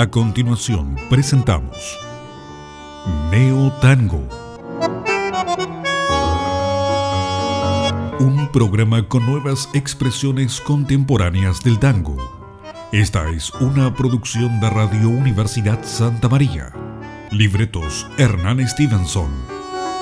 A continuación presentamos Neo Tango, un programa con nuevas expresiones contemporáneas del tango. Esta es una producción de Radio Universidad Santa María. Libretos Hernán Stevenson.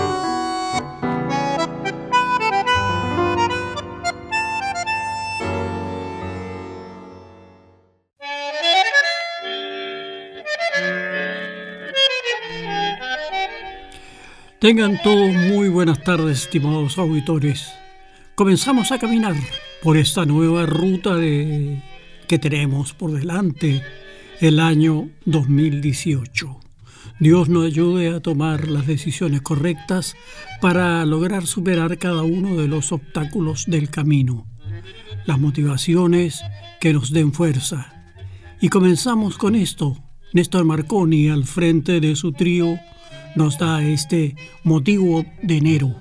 Tengan todos muy buenas tardes, estimados auditores. Comenzamos a caminar por esta nueva ruta que tenemos por delante, el año 2018. Dios nos ayude a tomar las decisiones correctas para lograr superar cada uno de los obstáculos del camino, las motivaciones que nos den fuerza. Y comenzamos con esto. Néstor Marconi, al frente de su trío, nos da este motivo de enero.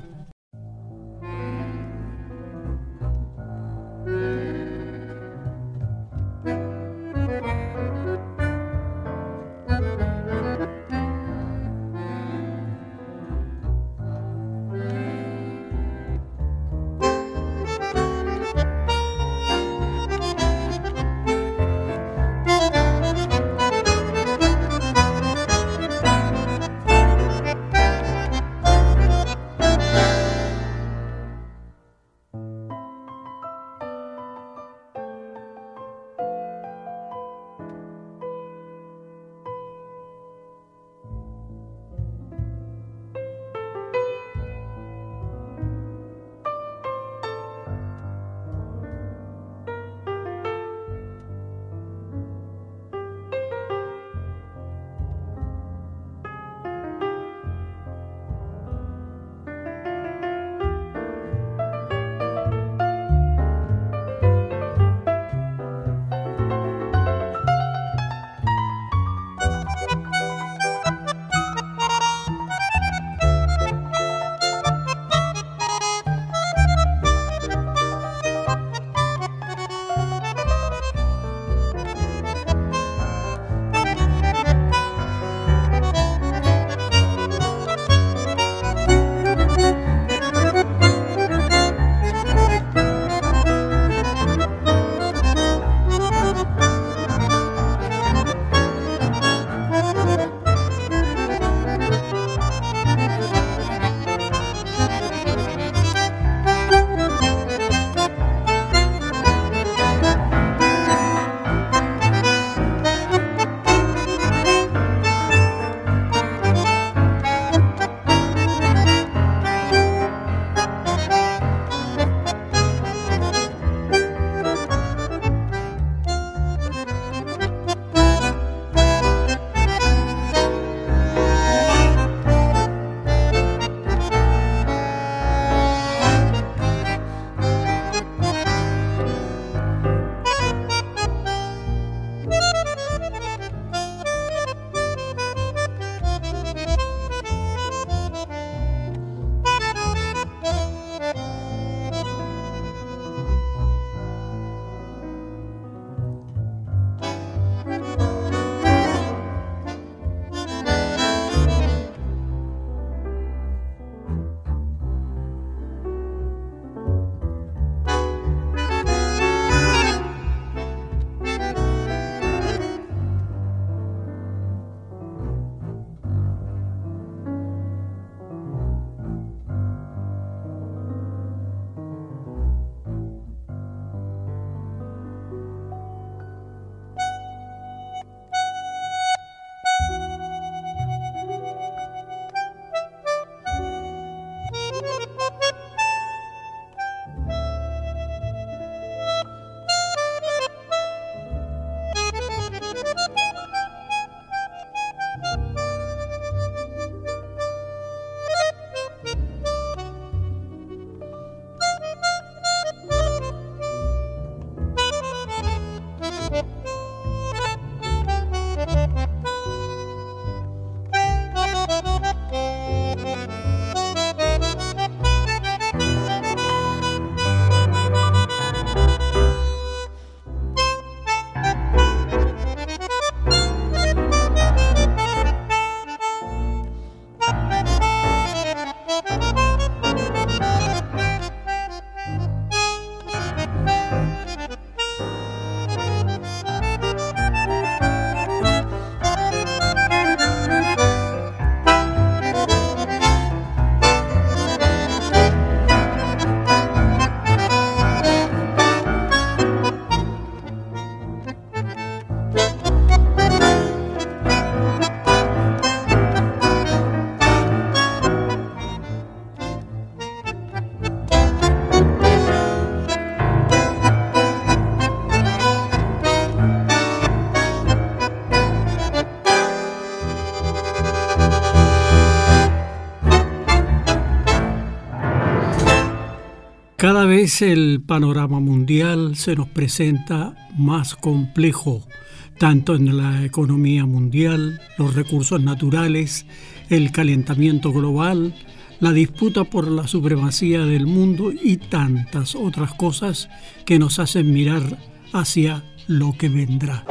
Cada vez el panorama mundial se nos presenta más complejo, tanto en la economía mundial, los recursos naturales, el calentamiento global, la disputa por la supremacía del mundo y tantas otras cosas que nos hacen mirar hacia lo que vendrá.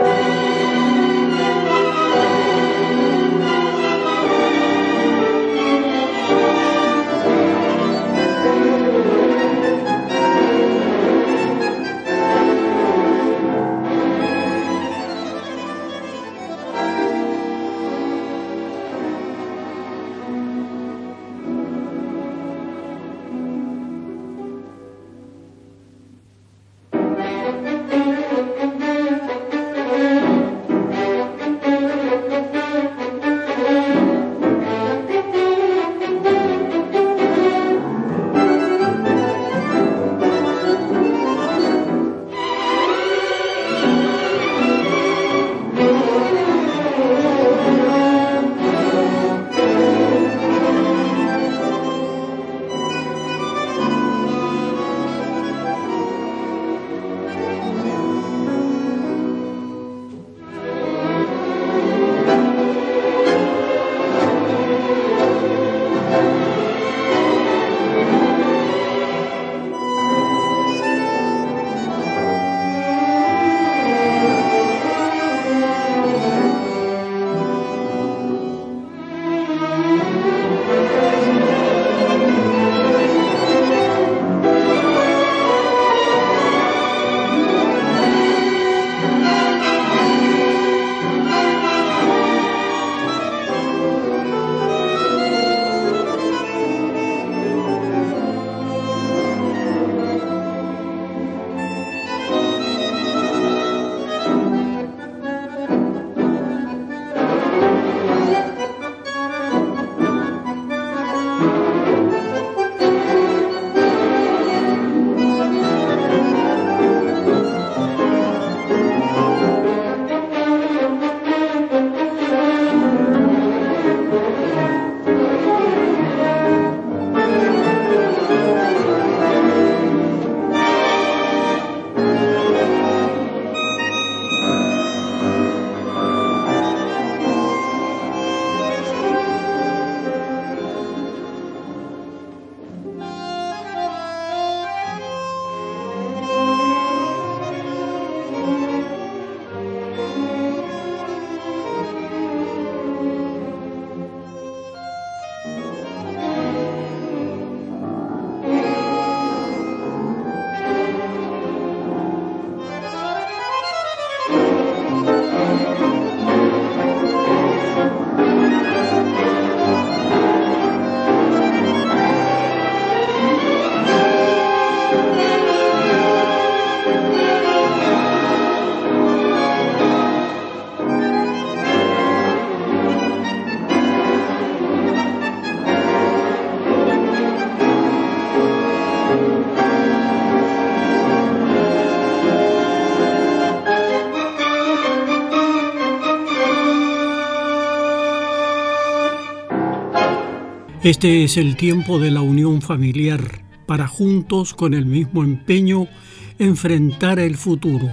Este es el tiempo de la unión familiar para juntos con el mismo empeño enfrentar el futuro,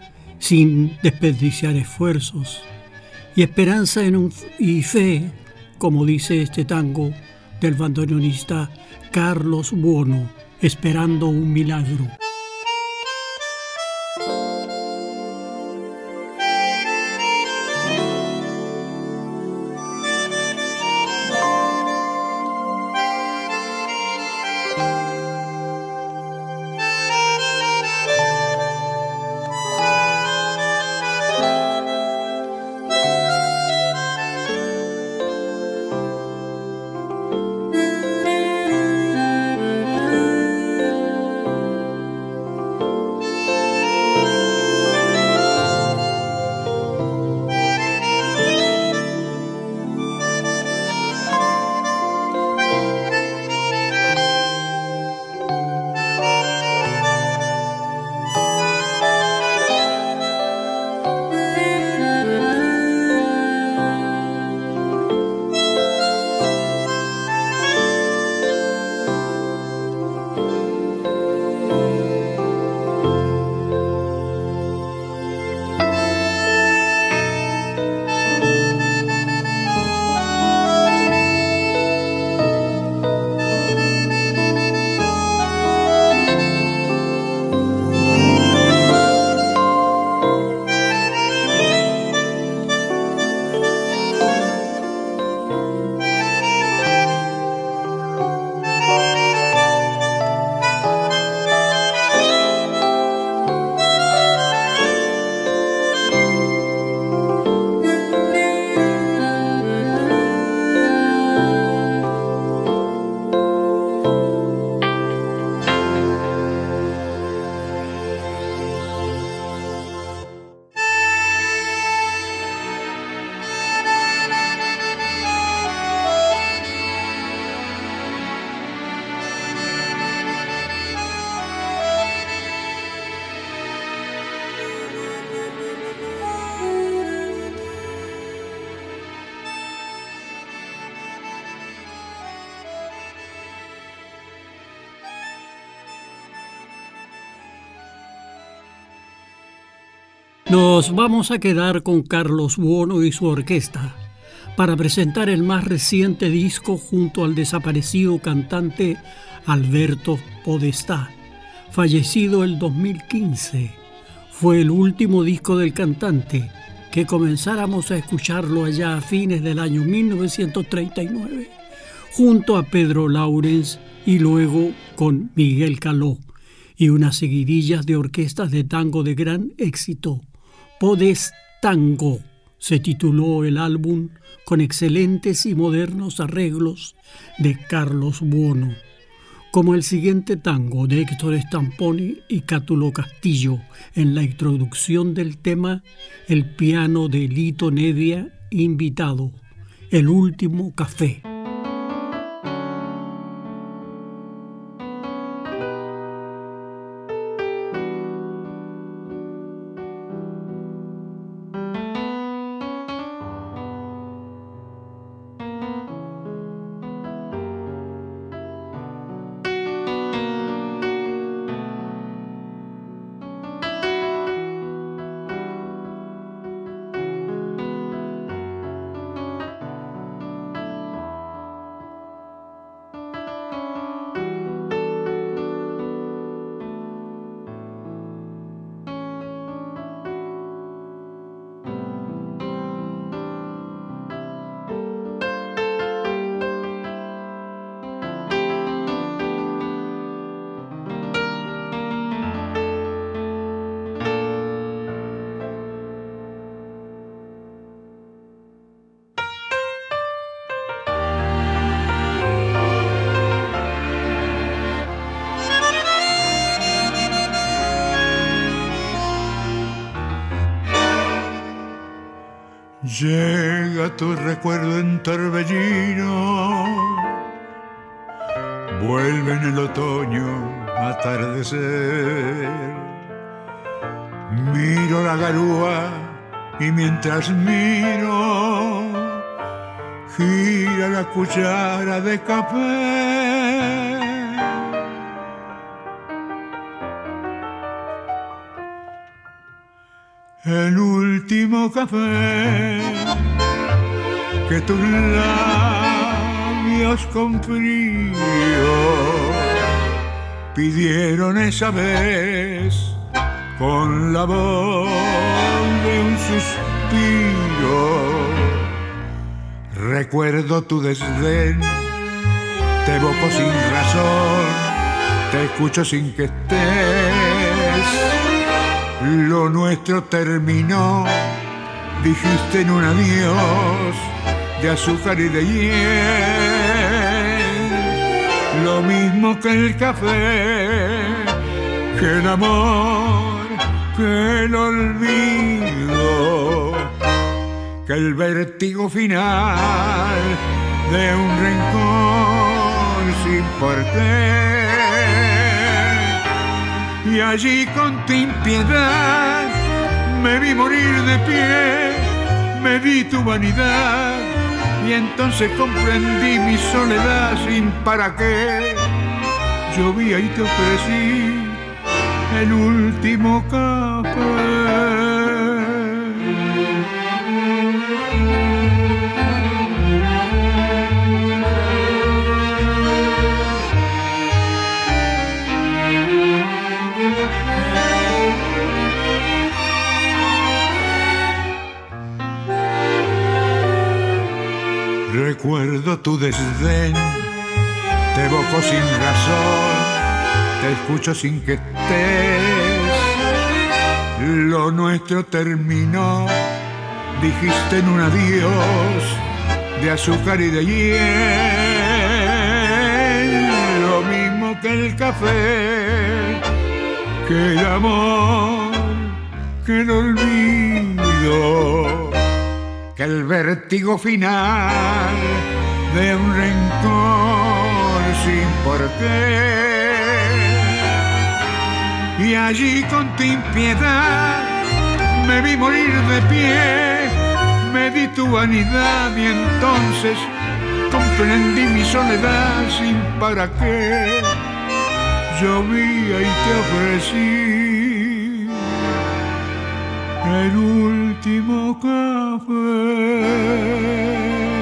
sin desperdiciar esfuerzos y esperanza y fe, como dice este tango del bandoneonista Carlos Buono, esperando un milagro. Nos vamos a quedar con Carlos Buono y su orquesta para presentar el más reciente disco junto al desaparecido cantante Alberto Podestá, fallecido el 2015. Fue el último disco del cantante que comenzáramos a escucharlo allá a fines del año 1939, junto a Pedro Laurens y luego con Miguel Caló y unas seguidillas de orquestas de tango de gran éxito. Podestango se tituló el álbum con excelentes y modernos arreglos de Carlos Buono, como el siguiente tango de Héctor Stamponi y Cátulo Castillo. En la introducción del tema, el piano de Lito Nevia invitado, El último café. Llega tu recuerdo en torbellino, vuelve en el otoño atardecer. Miro la garúa y mientras miro, gira la cuchara de café. El último café que tus labios con frío pidieron esa vez con la voz de un suspiro. Recuerdo tu desdén, te evoco sin razón, te escucho sin que estés. Lo nuestro terminó, dijiste en un adiós de azúcar y de hiel. Lo mismo que el café, que el amor, que el olvido, que el vértigo final de un rencor sin porqué. Y allí con tu impiedad me vi morir de pie, me di tu vanidad y entonces comprendí mi soledad sin para qué. Llovía y te ofrecí el último café. Recuerdo tu desdén, te evoco sin razón, te escucho sin que estés. Lo nuestro terminó, dijiste en un adiós de azúcar y de hiel. Lo mismo que el café, que el amor, que el olvido, que el vértigo final de un rencor sin porqué. Y allí con tu impiedad me vi morir de pie, me di tu vanidad y entonces comprendí mi soledad sin para qué. Llovía y te ofrecí el último café.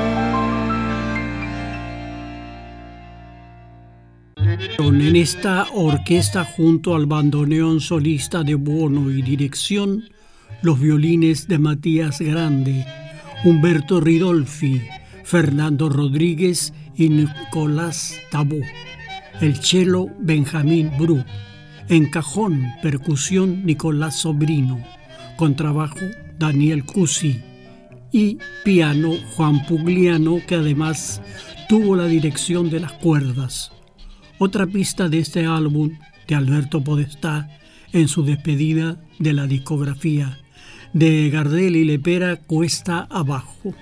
En esta orquesta, junto al bandoneón solista de Buono y dirección, los violines de Matías Grande, Humberto Ridolfi, Fernando Rodríguez y Nicolás Tabó. El cello, Benjamín Bru. En cajón, percusión, Nicolás Sobrino. Contrabajo, Daniel Cusi. Y piano, Juan Pugliano, que además tuvo la dirección de las cuerdas. Otra pista de este álbum de Alberto Podestá en su despedida de la discografía de Gardel y Lepera, Cuesta Abajo.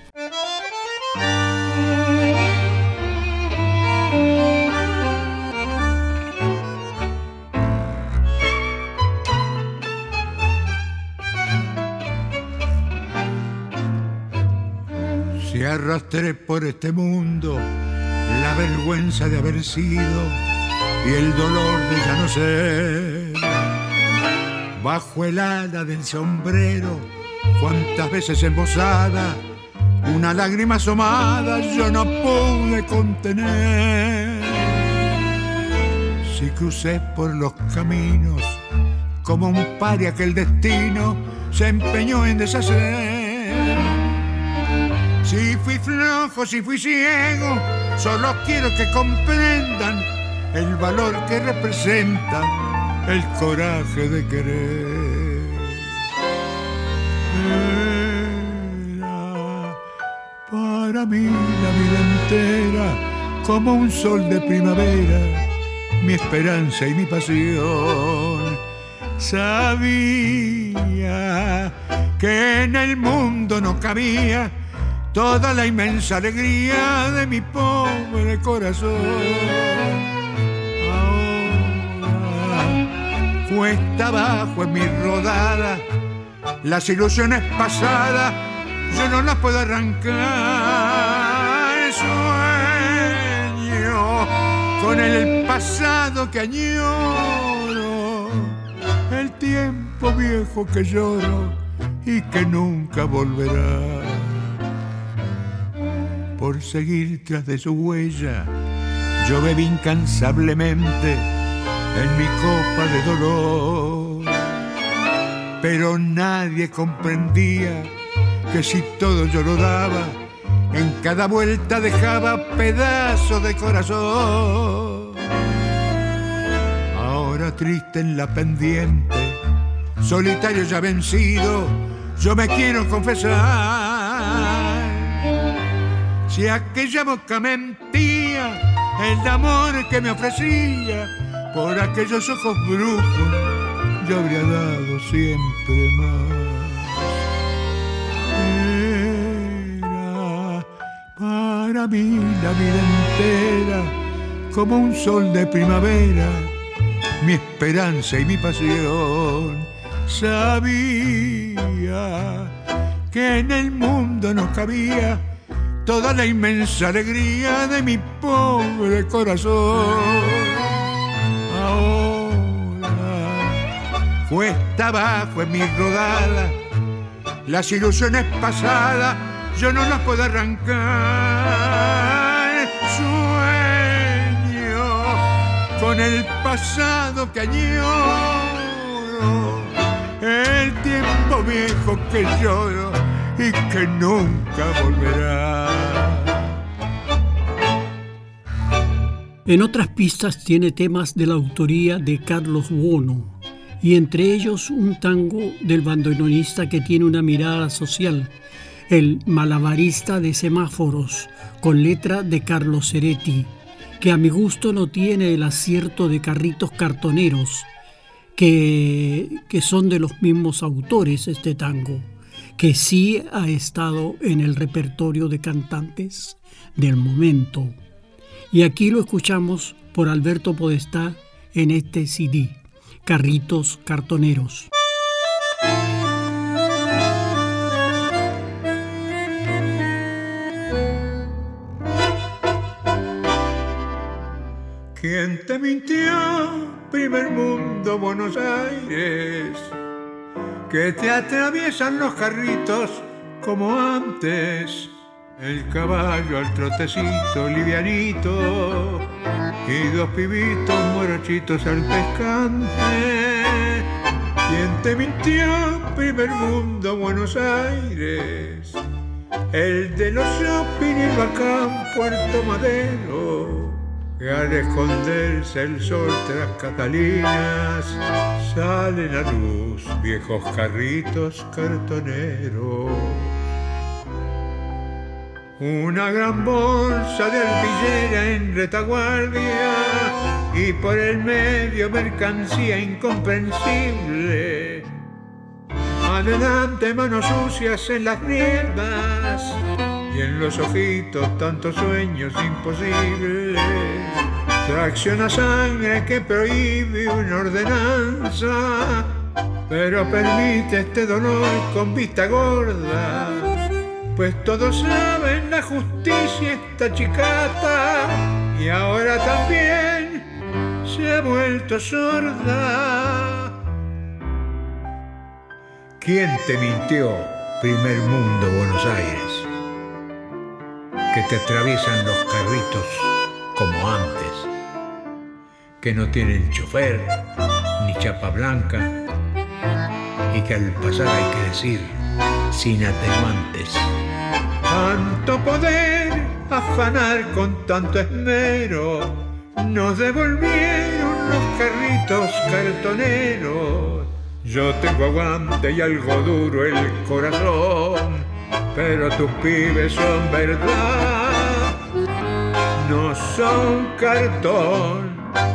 Si arrastré por este mundo la vergüenza de haber sido y el dolor de ya no ser, bajo el ala del sombrero, cuántas veces embosada, una lágrima asomada yo no pude contener. Si crucé por los caminos como un paria que el destino se empeñó en deshacer, si fui flojo, si fui ciego, solo quiero que comprendan el valor que representa el coraje de querer. Era para mí la vida entera como un sol de primavera, mi esperanza y mi pasión. Sabía que en el mundo no cabía toda la inmensa alegría de mi pobre corazón. Cuesta abajo en mi rodada, las ilusiones pasadas yo no las puedo arrancar. Sueño con el pasado que añoro, el tiempo viejo que lloro y que nunca volverá. Por seguir tras de su huella yo bebí incansablemente en mi copa de dolor, pero nadie comprendía que si todo yo lo daba, en cada vuelta dejaba pedazos de corazón. Ahora triste en la pendiente, solitario ya vencido, yo me quiero confesar. Si aquella boca mentía el amor que me ofrecía, por aquellos ojos brujos yo habría dado siempre más. Era para mí la vida entera como un sol de primavera, mi esperanza y mi pasión. Sabía que en el mundo no cabía toda la inmensa alegría de mi pobre corazón. Ahora, cuesta abajo en mi rodada, las ilusiones pasadas yo no las puedo arrancar. Sueño con el pasado que añoro, el tiempo viejo que lloro y que nunca volverá. En otras pistas tiene temas de la autoría de Carlos Buono, y entre ellos un tango del bandoneonista que tiene una mirada social, el Malabarista de Semáforos, con letra de Carlos Ceretti, que a mi gusto no tiene el acierto de Carritos Cartoneros, que son de los mismos autores este tango, que sí ha estado en el repertorio de cantantes del momento. Y aquí lo escuchamos por Alberto Podestá en este CD, Carritos Cartoneros. ¿Quién te mintió, primer mundo, Buenos Aires? que te atraviesan los carritos como antes, el caballo al trotecito livianito y dos pibitos morochitos al pescante. ¿Quién te mintió? Primer mundo, Buenos Aires, el de los shopping y el bacán, Puerto Madero, que al esconderse el sol tras Catalinas salen a luz viejos carritos cartoneros. Una gran bolsa de arpillera en retaguardia y por el medio mercancía incomprensible. Adelante manos sucias en las riendas y en los ojitos tantos sueños imposibles. Tracción a sangre que prohíbe una ordenanza, pero permite este dolor con vista gorda. Pues todos saben la justicia está chicata y ahora también se ha vuelto sorda. ¿Quién te mintió, primer mundo, Buenos Aires? Que te atraviesan los carritos como antes, que no tienen chofer ni chapa blanca y que al pasar hay que decir sin atenuantes. Tanto poder, afanar con tanto esmero, nos devolvieron los carritos cartoneros. Yo tengo aguante y algo duro el corazón, pero tus pibes son verdad, no son cartón.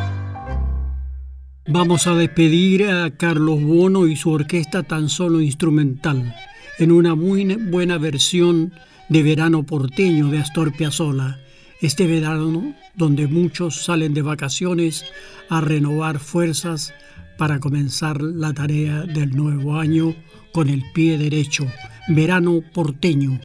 Vamos a despedir a Carlos Bono y su orquesta Tan Solo Instrumental en una muy buena versión de Verano Porteño de Astor Piazzolla. Este verano donde muchos salen de vacaciones a renovar fuerzas para comenzar la tarea del nuevo año con el pie derecho. Verano Porteño.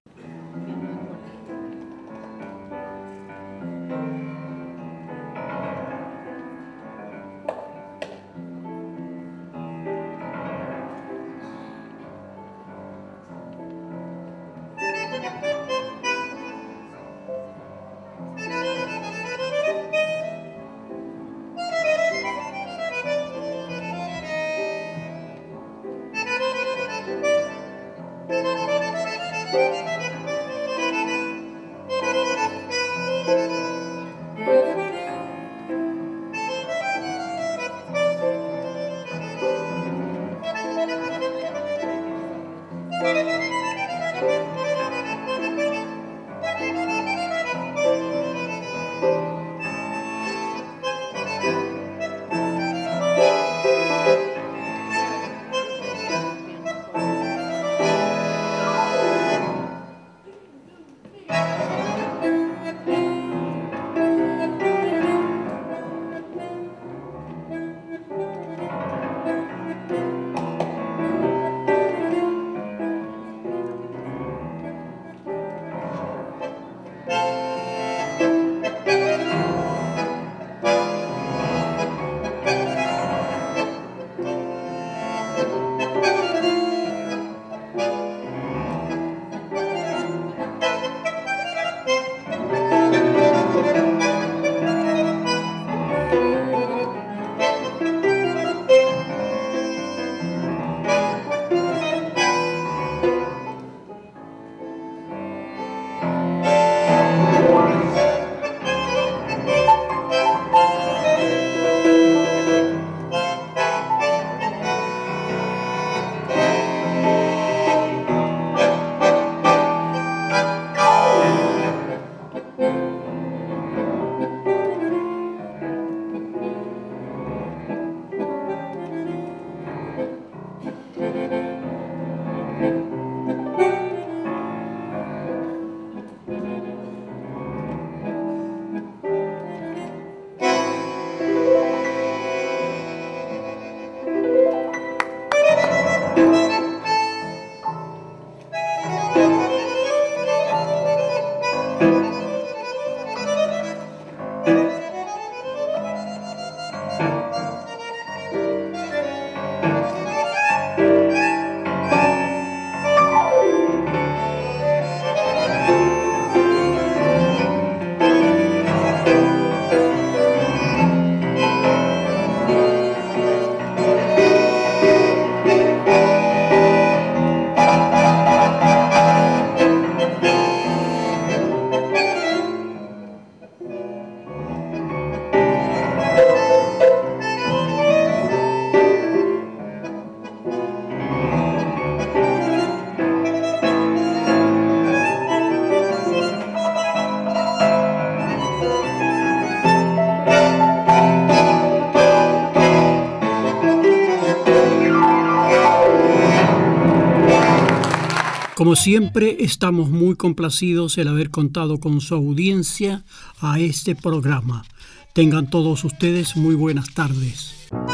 Como siempre, estamos muy complacidos el haber contado con su audiencia a este programa. Tengan todos ustedes muy buenas tardes.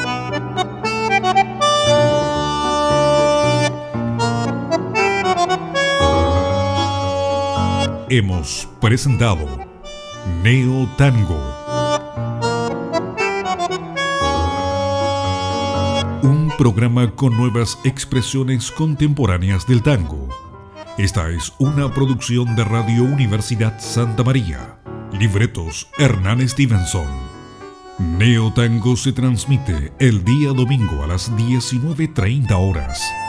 Hemos presentado Neo Tango, un programa con nuevas expresiones contemporáneas del tango. Esta es una producción de Radio Universidad Santa María. Libretos Hernán Stevenson. Neo Tango se transmite el día domingo a las 19:30 horas.